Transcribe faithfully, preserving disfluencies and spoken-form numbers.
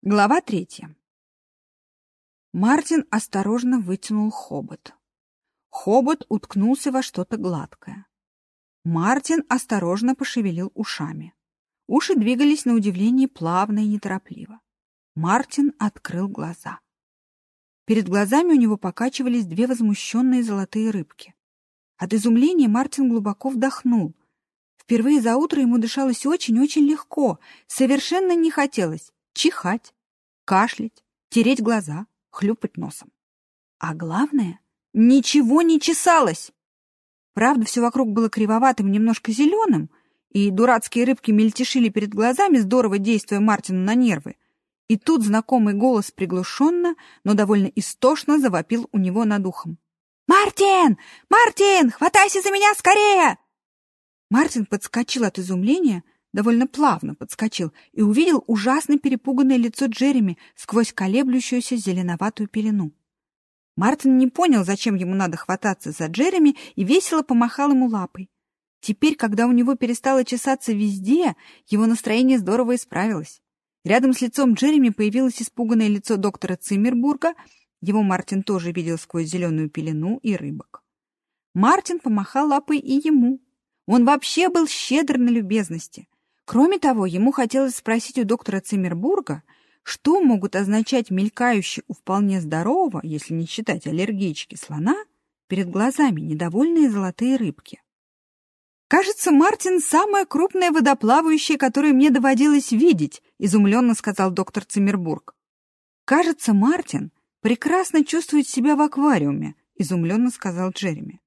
Глава третья. Мартин осторожно вытянул хобот. Хобот уткнулся во что-то гладкое. Мартин осторожно пошевелил ушами. Уши двигались на удивление плавно и неторопливо. Мартин открыл глаза. Перед глазами у него покачивались две возмущенные золотые рыбки. От изумления Мартин глубоко вдохнул. Впервые за утро ему дышалось очень-очень легко, совершенно не хотелось чихать, кашлять, тереть глаза, хлюпать носом. А главное, ничего не чесалось. Правда, все вокруг было кривоватым, немножко зеленым, и дурацкие рыбки мельтешили перед глазами, здорово действуя Мартину на нервы. И тут знакомый голос приглушенно, но довольно истошно завопил у него над ухом. «Мартин! Мартин! Хватайся за меня скорее!» Мартин подскочил от изумления, довольно плавно подскочил, и увидел ужасно перепуганное лицо Джереми сквозь колеблющуюся зеленоватую пелену. Мартин не понял, зачем ему надо хвататься за Джереми, и весело помахал ему лапой. Теперь, когда у него перестало чесаться везде, его настроение здорово исправилось. Рядом с лицом Джереми появилось испуганное лицо доктора Циммербурга. Его Мартин тоже видел сквозь зеленую пелену и рыбок. Мартин помахал лапой и ему. Он вообще был щедр на любезности. Кроме того, ему хотелось спросить у доктора Циммербурга, что могут означать мелькающие у вполне здорового, если не считать аллергички слона, перед глазами недовольные золотые рыбки. «Кажется, Мартин — самая крупная водоплавающая, которую мне доводилось видеть», — изумленно сказал доктор Циммербург. «Кажется, Мартин прекрасно чувствует себя в аквариуме», — изумленно сказал Джереми.